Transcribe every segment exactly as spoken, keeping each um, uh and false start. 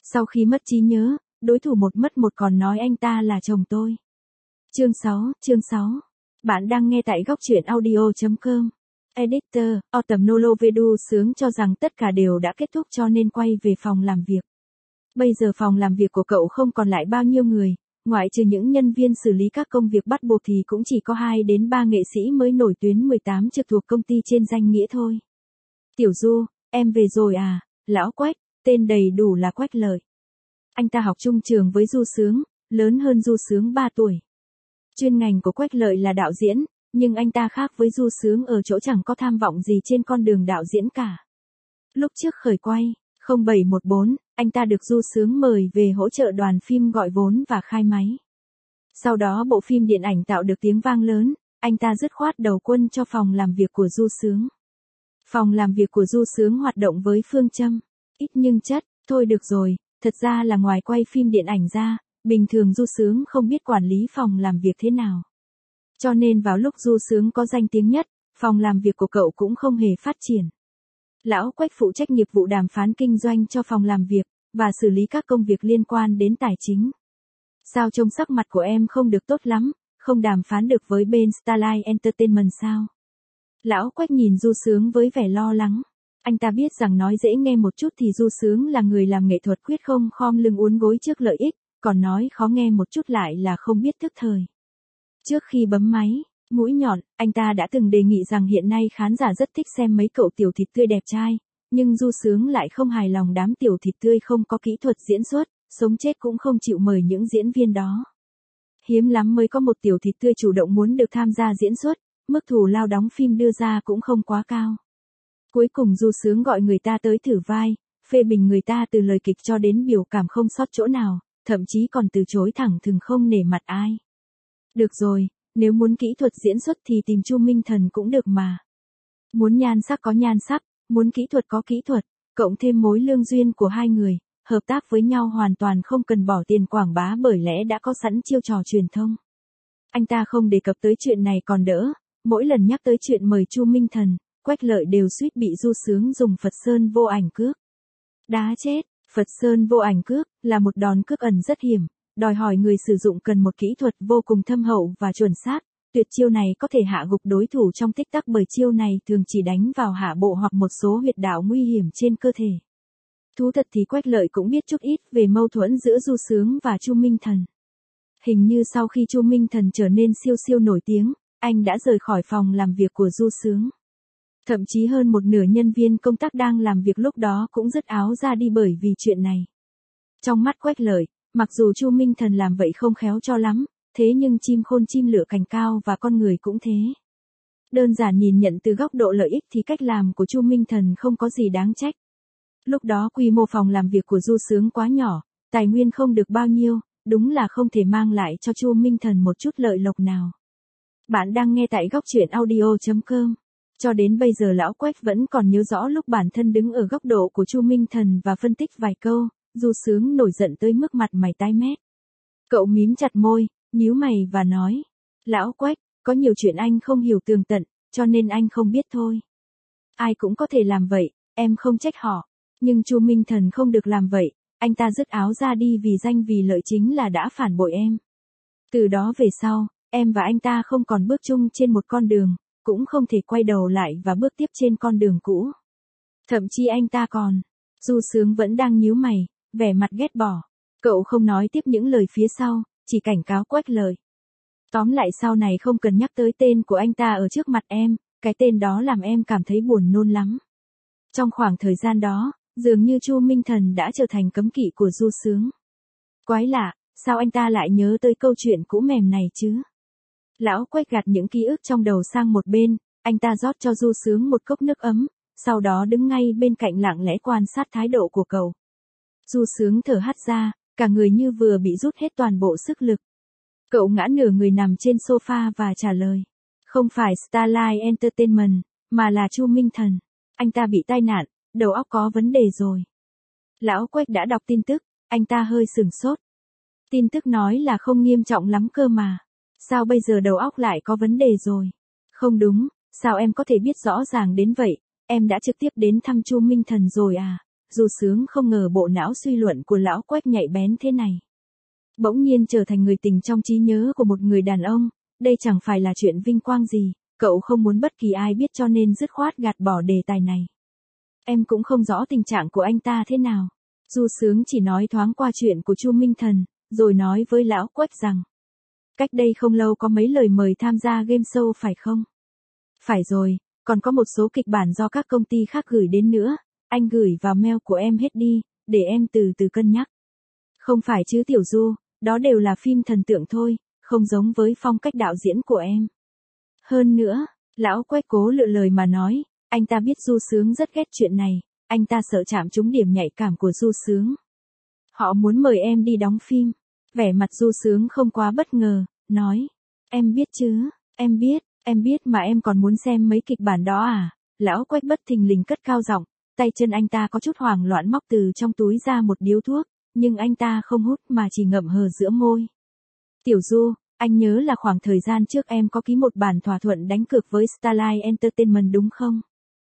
Sau khi mất trí nhớ, đối thủ một mất một còn nói anh ta là chồng tôi. Chương sáu, chương sáu. Bạn đang nghe tại góc truyện audio chấm com. Editor, Autumn Nolovedu sướng cho rằng tất cả đều đã kết thúc cho nên quay về phòng làm việc. Bây giờ phòng làm việc của cậu không còn lại bao nhiêu người, ngoại trừ những nhân viên xử lý các công việc bắt buộc thì cũng chỉ có hai đến ba nghệ sĩ mới nổi tuyến mười tám trực thuộc công ty trên danh nghĩa thôi. Tiểu Du, em về rồi à? Lão Quách, tên đầy đủ là Quách Lợi. Anh ta học chung trường với Du Sướng, lớn hơn Du Sướng ba tuổi. Chuyên ngành của Quách Lợi là đạo diễn, nhưng anh ta khác với Du Sướng ở chỗ chẳng có tham vọng gì trên con đường đạo diễn cả. Lúc trước khởi quay, không bảy một bốn, anh ta được Du Sướng mời về hỗ trợ đoàn phim gọi vốn và khai máy. Sau đó bộ phim điện ảnh tạo được tiếng vang lớn, anh ta dứt khoát đầu quân cho phòng làm việc của Du Sướng. Phòng làm việc của Du Sướng hoạt động với phương châm ít nhưng chất. Thôi được rồi, thật ra là ngoài quay phim điện ảnh ra, bình thường Du Sướng không biết quản lý phòng làm việc thế nào. Cho nên vào lúc Du Sướng có danh tiếng nhất, phòng làm việc của cậu cũng không hề phát triển. Lão Quách phụ trách nghiệp vụ đàm phán kinh doanh cho phòng làm việc, và xử lý các công việc liên quan đến tài chính. Sao trông sắc mặt của em không được tốt lắm, không đàm phán được với bên Starlight Entertainment sao? Lão Quách nhìn Du Sướng với vẻ lo lắng. Anh ta biết rằng nói dễ nghe một chút thì Du Sướng là người làm nghệ thuật quyết không khom lưng uốn gối trước lợi ích, còn nói khó nghe một chút lại là không biết thức thời. Trước khi bấm máy, mũi nhọn, anh ta đã từng đề nghị rằng hiện nay khán giả rất thích xem mấy cậu tiểu thịt tươi đẹp trai, nhưng Du Sướng lại không hài lòng đám tiểu thịt tươi không có kỹ thuật diễn xuất, sống chết cũng không chịu mời những diễn viên đó. Hiếm lắm mới có một tiểu thịt tươi chủ động muốn được tham gia diễn xuất, mức thù lao đóng phim đưa ra cũng không quá cao. Cuối cùng Du Sướng gọi người ta tới thử vai, phê bình người ta từ lời kịch cho đến biểu cảm không sót chỗ nào, thậm chí còn từ chối thẳng thừng không nể mặt ai. Được rồi, nếu muốn kỹ thuật diễn xuất thì tìm Chu Minh Thần cũng được mà. Muốn nhan sắc có nhan sắc, muốn kỹ thuật có kỹ thuật, cộng thêm mối lương duyên của hai người, hợp tác với nhau hoàn toàn không cần bỏ tiền quảng bá bởi lẽ đã có sẵn chiêu trò truyền thông. Anh ta không đề cập tới chuyện này còn đỡ, mỗi lần nhắc tới chuyện mời Chu Minh Thần, Quách Lợi đều suýt bị Du Sướng dùng Phật Sơn vô ảnh cước. Đá chết, Phật Sơn vô ảnh cước là một đòn cước ẩn rất hiểm, đòi hỏi người sử dụng cần một kỹ thuật vô cùng thâm hậu và chuẩn xác. Tuyệt chiêu này có thể hạ gục đối thủ trong tích tắc bởi chiêu này thường chỉ đánh vào hạ bộ hoặc một số huyệt đạo nguy hiểm trên cơ thể. Thú thật thì Quách Lợi cũng biết chút ít về mâu thuẫn giữa Du Sướng và Chu Minh Thần. Hình như sau khi Chu Minh Thần trở nên siêu siêu nổi tiếng, anh đã rời khỏi phòng làm việc của Du Sướng. Thậm chí hơn một nửa nhân viên công tác đang làm việc lúc đó cũng dứt áo ra đi bởi vì chuyện này. Trong mắt Quách Lợi, mặc dù Chu Minh Thần làm vậy không khéo cho lắm, thế nhưng chim khôn chim lựa cành cao và con người cũng thế. Đơn giản nhìn nhận từ góc độ lợi ích thì cách làm của Chu Minh Thần không có gì đáng trách. Lúc đó quy mô phòng làm việc của Du Sướng quá nhỏ, tài nguyên không được bao nhiêu, đúng là không thể mang lại cho Chu Minh Thần một chút lợi lộc nào. Bạn đang nghe tại góc truyện audio chấm com. Cho đến bây giờ lão Quách vẫn còn nhớ rõ lúc bản thân đứng ở góc độ của Chu Minh Thần và phân tích vài câu, Du Sướng nổi giận tới mức mặt mày tái mét. Cậu mím chặt môi, nhíu mày và nói, lão Quách, có nhiều chuyện anh không hiểu tường tận, cho nên anh không biết thôi. Ai cũng có thể làm vậy, em không trách họ, nhưng Chu Minh Thần không được làm vậy, anh ta dứt áo ra đi vì danh vì lợi chính là đã phản bội em. Từ đó về sau, em và anh ta không còn bước chung trên một con đường, cũng không thể quay đầu lại và bước tiếp trên con đường cũ. Thậm chí anh ta còn, Du Sướng vẫn đang nhíu mày, vẻ mặt ghét bỏ. Cậu không nói tiếp những lời phía sau, chỉ cảnh cáo Quách Lợi. Tóm lại sau này không cần nhắc tới tên của anh ta ở trước mặt em, cái tên đó làm em cảm thấy buồn nôn lắm. Trong khoảng thời gian đó, dường như Chu Minh Thần đã trở thành cấm kỵ của Du Sướng. Quái lạ, sao anh ta lại nhớ tới câu chuyện cũ mềm này chứ? Lão Quách gạt những ký ức trong đầu sang một bên, anh ta rót cho Du Sướng một cốc nước ấm, sau đó đứng ngay bên cạnh lặng lẽ quan sát thái độ của cậu. Du Sướng thở hắt ra, cả người như vừa bị rút hết toàn bộ sức lực. Cậu ngã nửa người nằm trên sofa và trả lời. Không phải Starlight Entertainment, mà là Chu Minh Thần. Anh ta bị tai nạn, đầu óc có vấn đề rồi. Lão Quách đã đọc tin tức, anh ta hơi sửng sốt. Tin tức nói là không nghiêm trọng lắm cơ mà. Sao bây giờ đầu óc lại có vấn đề rồi? Không đúng, sao em có thể biết rõ ràng đến vậy? Em đã trực tiếp đến thăm Chu Minh Thần rồi à? Du Sướng không ngờ bộ não suy luận của lão Quách nhạy bén thế này. Bỗng nhiên trở thành người tình trong trí nhớ của một người đàn ông, đây chẳng phải là chuyện vinh quang gì, cậu không muốn bất kỳ ai biết cho nên dứt khoát gạt bỏ đề tài này. Em cũng không rõ tình trạng của anh ta thế nào. Du Sướng chỉ nói thoáng qua chuyện của Chu Minh Thần, rồi nói với lão Quách rằng, cách đây không lâu có mấy lời mời tham gia game show phải không? Phải rồi, còn có một số kịch bản do các công ty khác gửi đến nữa, anh gửi vào mail của em hết đi, để em từ từ cân nhắc. Không phải chứ Tiểu Du, đó đều là phim thần tượng thôi, không giống với phong cách đạo diễn của em. Hơn nữa, lão Quách cố lựa lời mà nói, anh ta biết Du Sướng rất ghét chuyện này, anh ta sợ chạm trúng điểm nhạy cảm của Du Sướng. Họ muốn mời em đi đóng phim. Vẻ mặt Du Sướng không quá bất ngờ, nói, em biết chứ, em biết, em biết mà em còn muốn xem mấy kịch bản đó à? Lão Quách bất thình lình cất cao giọng, tay chân anh ta có chút hoảng loạn móc từ trong túi ra một điếu thuốc, nhưng anh ta không hút mà chỉ ngậm hờ giữa môi. Tiểu Du, anh nhớ là khoảng thời gian trước em có ký một bản thỏa thuận đánh cược với Starlight Entertainment đúng không?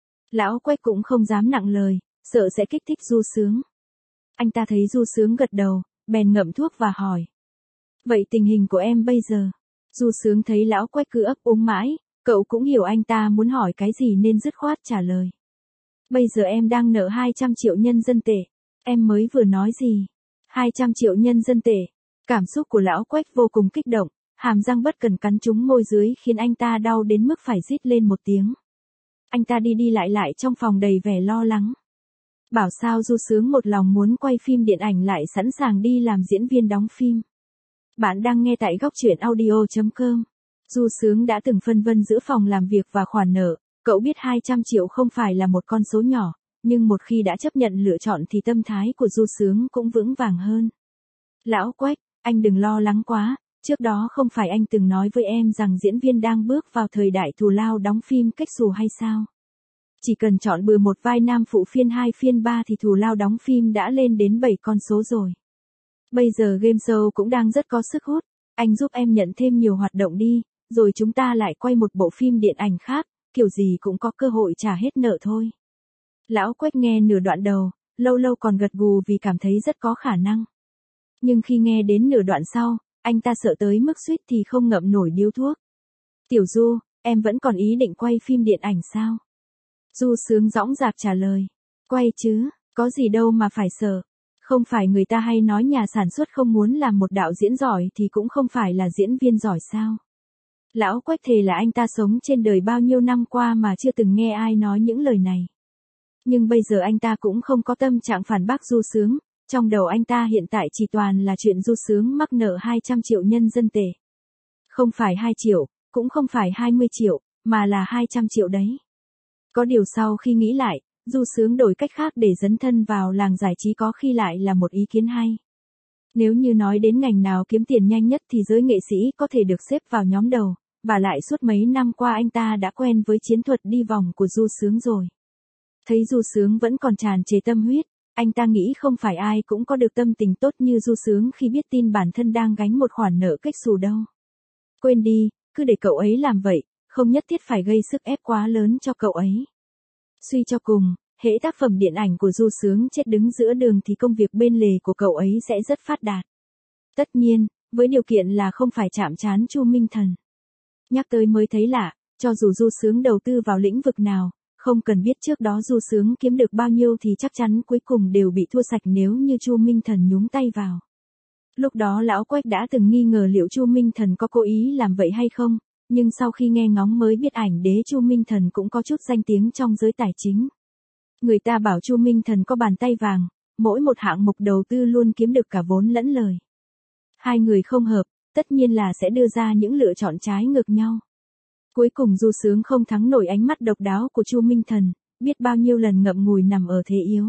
Lão Quách cũng không dám nặng lời, sợ sẽ kích thích Du Sướng. Anh ta thấy Du Sướng gật đầu, bèn ngậm thuốc và hỏi. Vậy tình hình của em bây giờ? Du Sướng thấy lão Quách cứ ấp úng mãi, cậu cũng hiểu anh ta muốn hỏi cái gì nên dứt khoát trả lời. Bây giờ em đang nợ hai trăm triệu nhân dân tệ. Em mới vừa nói gì? hai trăm triệu nhân dân tệ. Cảm xúc của lão Quách vô cùng kích động, hàm răng bất cần cắn trúng môi dưới khiến anh ta đau đến mức phải rít lên một tiếng. Anh ta đi đi lại lại trong phòng đầy vẻ lo lắng. Bảo sao Du Sướng một lòng muốn quay phim điện ảnh lại sẵn sàng đi làm diễn viên đóng phim. Bạn đang nghe tại góc truyện audio chấm com. Du Sướng đã từng phân vân giữa phòng làm việc và khoản nợ, cậu biết hai trăm triệu không phải là một con số nhỏ, nhưng một khi đã chấp nhận lựa chọn thì tâm thái của Du Sướng cũng vững vàng hơn. Lão Quách, anh đừng lo lắng quá, trước đó không phải anh từng nói với em rằng diễn viên đang bước vào thời đại thù lao đóng phim cách xù hay sao? Chỉ cần chọn bừa một vai nam phụ phiên hai phiên ba thì thù lao đóng phim đã lên đến bảy con số rồi. Bây giờ game show cũng đang rất có sức hút, anh giúp em nhận thêm nhiều hoạt động đi, rồi chúng ta lại quay một bộ phim điện ảnh khác, kiểu gì cũng có cơ hội trả hết nợ thôi. Lão Quách nghe nửa đoạn đầu, lâu lâu còn gật gù vì cảm thấy rất có khả năng. Nhưng khi nghe đến nửa đoạn sau, anh ta sợ tới mức suýt thì không ngậm nổi điếu thuốc. Tiểu Du, em vẫn còn ý định quay phim điện ảnh sao? Du Sướng dõng dạc trả lời. Quay chứ, có gì đâu mà phải sợ. Không phải người ta hay nói nhà sản xuất không muốn làm một đạo diễn giỏi thì cũng không phải là diễn viên giỏi sao? Lão Quách thề là anh ta sống trên đời bao nhiêu năm qua mà chưa từng nghe ai nói những lời này. Nhưng bây giờ anh ta cũng không có tâm trạng phản bác Du Sướng, trong đầu anh ta hiện tại chỉ toàn là chuyện Du Sướng mắc nợ hai trăm triệu nhân dân tệ. Không phải hai triệu, cũng không phải hai mươi triệu, mà là hai trăm triệu đấy. Có điều sau khi nghĩ lại, Du Sướng đổi cách khác để dấn thân vào làng giải trí có khi lại là một ý kiến hay. Nếu như nói đến ngành nào kiếm tiền nhanh nhất thì giới nghệ sĩ có thể được xếp vào nhóm đầu, và lại suốt mấy năm qua anh ta đã quen với chiến thuật đi vòng của Du Sướng rồi. Thấy Du Sướng vẫn còn tràn trề tâm huyết, anh ta nghĩ không phải ai cũng có được tâm tình tốt như Du Sướng khi biết tin bản thân đang gánh một khoản nợ cách xù đâu. Quên đi, cứ để cậu ấy làm vậy, không nhất thiết phải gây sức ép quá lớn cho cậu ấy. Suy cho cùng, hễ tác phẩm điện ảnh của Du Sướng chết đứng giữa đường thì công việc bên lề của cậu ấy sẽ rất phát đạt. Tất nhiên, với điều kiện là không phải chạm trán Chu Minh Thần. Nhắc tới mới thấy lạ, cho dù Du Sướng đầu tư vào lĩnh vực nào, không cần biết trước đó Du Sướng kiếm được bao nhiêu thì chắc chắn cuối cùng đều bị thua sạch nếu như Chu Minh Thần nhúng tay vào. Lúc đó lão Quách đã từng nghi ngờ liệu Chu Minh Thần có cố ý làm vậy hay không, nhưng sau khi nghe ngóng mới biết ảnh đế Chu Minh Thần cũng có chút danh tiếng trong giới tài chính. Người ta bảo Chu Minh Thần có bàn tay vàng, mỗi một hạng mục đầu tư luôn kiếm được cả vốn lẫn lời. Hai người không hợp, tất nhiên là sẽ đưa ra những lựa chọn trái ngược nhau. Cuối cùng Du Sướng không thắng nổi ánh mắt độc đáo của Chu Minh Thần, biết bao nhiêu lần ngậm ngùi nằm ở thế yếu.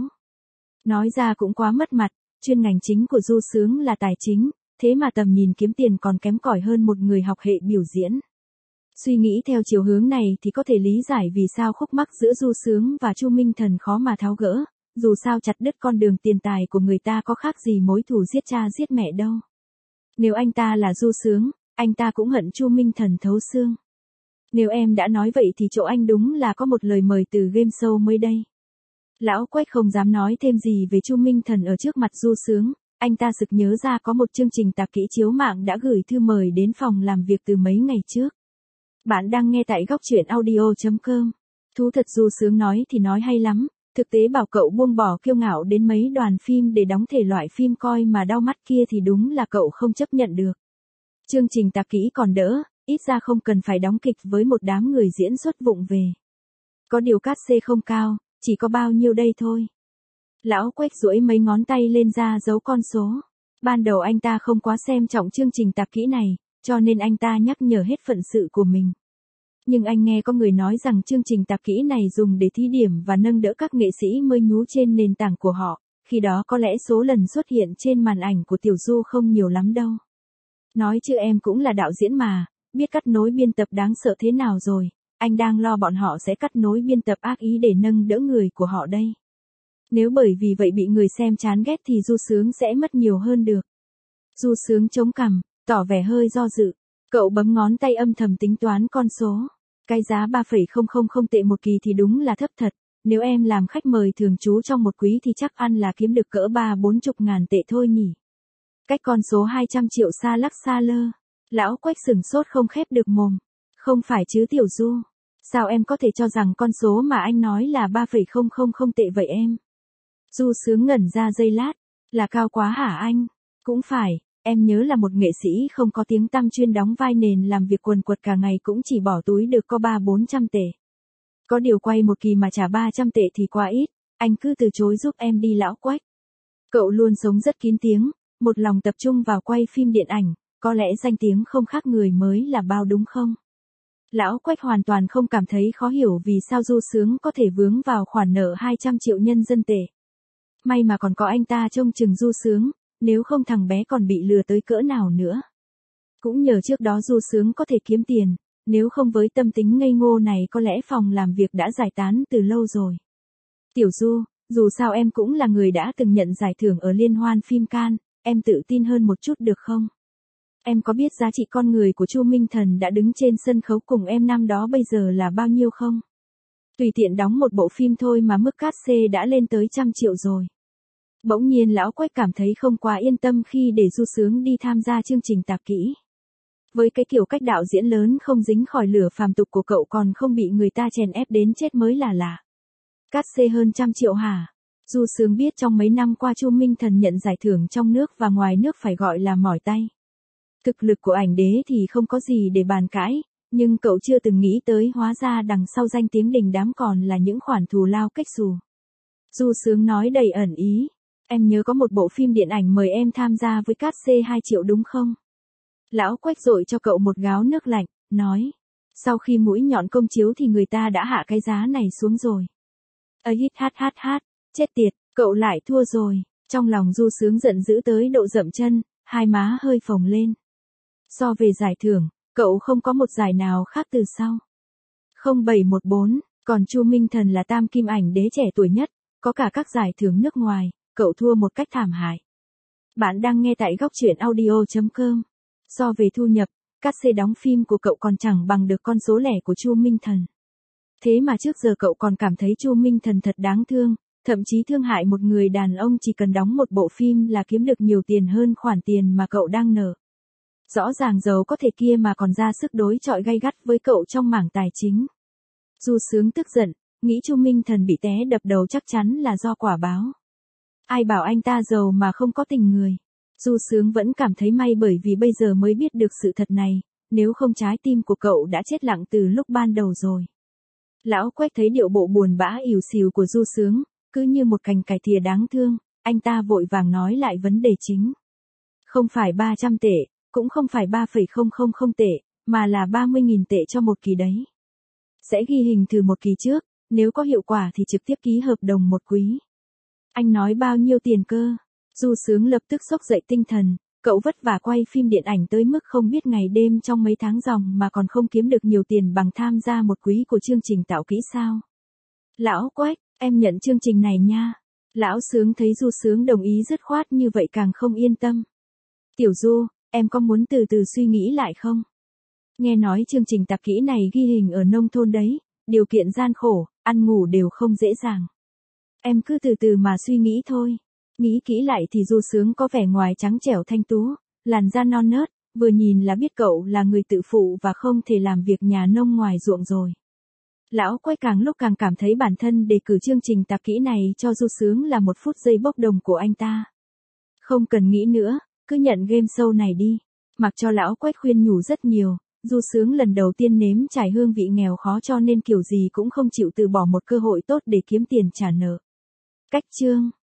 Nói ra cũng quá mất mặt, chuyên ngành chính của Du Sướng là tài chính, thế mà tầm nhìn kiếm tiền còn kém cỏi hơn một người học hệ biểu diễn. Suy nghĩ theo chiều hướng này thì có thể lý giải vì sao khúc mắc giữa Du Sướng và Chu Minh Thần khó mà tháo gỡ, dù sao chặt đứt con đường tiền tài của người ta có khác gì mối thù giết cha giết mẹ đâu. Nếu anh ta là Du Sướng, anh ta cũng hận Chu Minh Thần thấu xương. Nếu em đã nói vậy thì chỗ anh đúng là có một lời mời từ game show mới đây. Lão Quách không dám nói thêm gì về Chu Minh Thần ở trước mặt Du Sướng, anh ta sực nhớ ra có một chương trình tạp kỹ chiếu mạng đã gửi thư mời đến phòng làm việc từ mấy ngày trước. Bạn đang nghe tại góc truyện audio chấm com. Thú thật Du Sướng nói thì nói hay lắm, thực tế bảo cậu buông bỏ kiêu ngạo đến mấy đoàn phim để đóng thể loại phim coi mà đau mắt kia thì đúng là cậu không chấp nhận được. Chương trình tạp kỹ còn đỡ, ít ra không cần phải đóng kịch với một đám người diễn xuất vụng về. Có điều cát xê không cao, chỉ có bao nhiêu đây thôi. Lão Quách duỗi mấy ngón tay lên ra dấu con số. Ban đầu anh ta không quá xem trọng chương trình tạp kỹ này, cho nên anh ta nhắc nhở hết phận sự của mình. Nhưng anh nghe có người nói rằng chương trình tạp kỹ này dùng để thí điểm và nâng đỡ các nghệ sĩ mới nhú trên nền tảng của họ, khi đó có lẽ số lần xuất hiện trên màn ảnh của Tiểu Du không nhiều lắm đâu. Nói chứ em cũng là đạo diễn mà, biết cắt nối biên tập đáng sợ thế nào rồi, anh đang lo bọn họ sẽ cắt nối biên tập ác ý để nâng đỡ người của họ đây. Nếu bởi vì vậy bị người xem chán ghét thì Du Sướng sẽ mất nhiều hơn được. Du Sướng chống cằm, tỏ vẻ hơi do dự. Cậu bấm ngón tay âm thầm tính toán con số. Cái giá ba phẩy không không không tệ một kỳ thì đúng là thấp thật. Nếu em làm khách mời thường trú trong một quý thì chắc ăn là kiếm được cỡ ba bốn chục ngàn tệ thôi nhỉ. Cách con số hai trăm triệu xa lắc xa lơ. Lão Quách sừng sốt không khép được mồm. Không phải chứ Tiểu Du. Sao em có thể cho rằng con số mà anh nói là ba phẩy không không không tệ vậy em? Du Sướng ngẩn ra giây lát. Là cao quá hả anh? Cũng phải, em nhớ là một nghệ sĩ không có tiếng tăm chuyên đóng vai nền làm việc quần quật cả ngày cũng chỉ bỏ túi được có ba bốn trăm tệ. Có điều quay một kỳ mà trả ba trăm tệ thì quá ít, anh cứ từ chối giúp em đi Lão Quách. Cậu luôn sống rất kín tiếng, một lòng tập trung vào quay phim điện ảnh, có lẽ danh tiếng không khác người mới là bao đúng không? Lão Quách hoàn toàn không cảm thấy khó hiểu vì sao Du Sướng có thể vướng vào khoản nợ hai trăm triệu nhân dân tệ. May mà còn có anh ta trông chừng Du Sướng, nếu không thằng bé còn bị lừa tới cỡ nào nữa. Cũng nhờ trước đó Du Sướng có thể kiếm tiền, nếu không với tâm tính ngây ngô này có lẽ phòng làm việc đã giải tán từ lâu rồi. Tiểu Du, dù sao em cũng là người đã từng nhận giải thưởng ở Liên hoan phim Cannes, em tự tin hơn một chút được không? Em có biết giá trị con người của Chu Minh Thần đã đứng trên sân khấu cùng em năm đó bây giờ là bao nhiêu không? Tùy tiện đóng một bộ phim thôi mà mức cát xê đã lên tới trăm triệu rồi. Bỗng nhiên Lão Quách cảm thấy không quá yên tâm khi để Du Sướng đi tham gia chương trình tạp kỹ. Với cái kiểu cách đạo diễn lớn không dính khỏi lửa phàm tục của cậu còn không bị người ta chèn ép đến chết mới là lạ. Cát xê hơn trăm triệu hả? Du Sướng biết trong mấy năm qua Chu Minh Thần nhận giải thưởng trong nước và ngoài nước phải gọi là mỏi tay. Thực lực của ảnh đế thì không có gì để bàn cãi, nhưng cậu chưa từng nghĩ tới hóa ra đằng sau danh tiếng đình đám còn là những khoản thù lao cách xù. Du Sướng nói đầy ẩn ý. Em nhớ có một bộ phim điện ảnh mời em tham gia với cát xê hai triệu đúng không? Lão Quách dội cho cậu một gáo nước lạnh, nói. Sau khi mũi nhọn công chiếu thì người ta đã hạ cái giá này xuống rồi. Ấy hít hát hát hát, chết tiệt, cậu lại thua rồi. Trong lòng Du Sướng giận dữ tới độ dậm chân, hai má hơi phồng lên. So về giải thưởng, cậu không có một giải nào khác từ sau. không bảy một bốn, còn Chu Minh Thần là tam kim ảnh đế trẻ tuổi nhất, có cả các giải thưởng nước ngoài. Cậu thua một cách thảm hại. Bạn đang nghe tại góc truyện audio chấm com. So về thu nhập, cát xê đóng phim của cậu còn chẳng bằng được con số lẻ của Chu Minh Thần. Thế mà trước giờ cậu còn cảm thấy Chu Minh Thần thật đáng thương, thậm chí thương hại một người đàn ông chỉ cần đóng một bộ phim là kiếm được nhiều tiền hơn khoản tiền mà cậu đang nợ. Rõ ràng giàu có thể kia mà còn ra sức đối chọi gay gắt với cậu trong mảng tài chính. Du Sướng tức giận, nghĩ Chu Minh Thần bị té đập đầu chắc chắn là do quả báo. Ai bảo anh ta giàu mà không có tình người. Du Sướng vẫn cảm thấy may bởi vì bây giờ mới biết được sự thật này, nếu không trái tim của cậu đã chết lặng từ lúc ban đầu rồi. Lão Quách thấy điệu bộ buồn bã ỉu xìu của Du Sướng, cứ như một cành cải thìa đáng thương, anh ta vội vàng nói lại vấn đề chính. Không phải ba trăm tệ, cũng không phải ba phẩy không không không tệ, mà là ba mươi nghìn tệ cho một kỳ đấy. Sẽ ghi hình thử một kỳ trước, nếu có hiệu quả thì trực tiếp ký hợp đồng một quý. Anh nói bao nhiêu tiền cơ? Du Sướng lập tức xốc dậy tinh thần, cậu vất vả quay phim điện ảnh tới mức không biết ngày đêm trong mấy tháng ròng mà còn không kiếm được nhiều tiền bằng tham gia một quý của chương trình tạo kỹ sao? Lão Quách, em nhận chương trình này nha. Lão Sướng thấy Du Sướng đồng ý dứt khoát như vậy càng không yên tâm. Tiểu Du, em có muốn từ từ suy nghĩ lại không? Nghe nói chương trình tạp kỹ này ghi hình ở nông thôn đấy, điều kiện gian khổ, ăn ngủ đều không dễ dàng. Em cứ từ từ mà suy nghĩ thôi. Nghĩ kỹ lại thì Du Sướng có vẻ ngoài trắng trẻo thanh tú, làn da non nớt, vừa nhìn là biết cậu là người tự phụ và không thể làm việc nhà nông ngoài ruộng rồi. Lão Quách càng lúc càng cảm thấy bản thân đề cử chương trình tạp kỹ này cho Du Sướng là một phút giây bốc đồng của anh ta. Không cần nghĩ nữa, cứ nhận game show này đi. Mặc cho Lão Quách khuyên nhủ rất nhiều, Du Sướng lần đầu tiên nếm trải hương vị nghèo khó cho nên kiểu gì cũng không chịu từ bỏ một cơ hội tốt để kiếm tiền trả nợ. Cách chương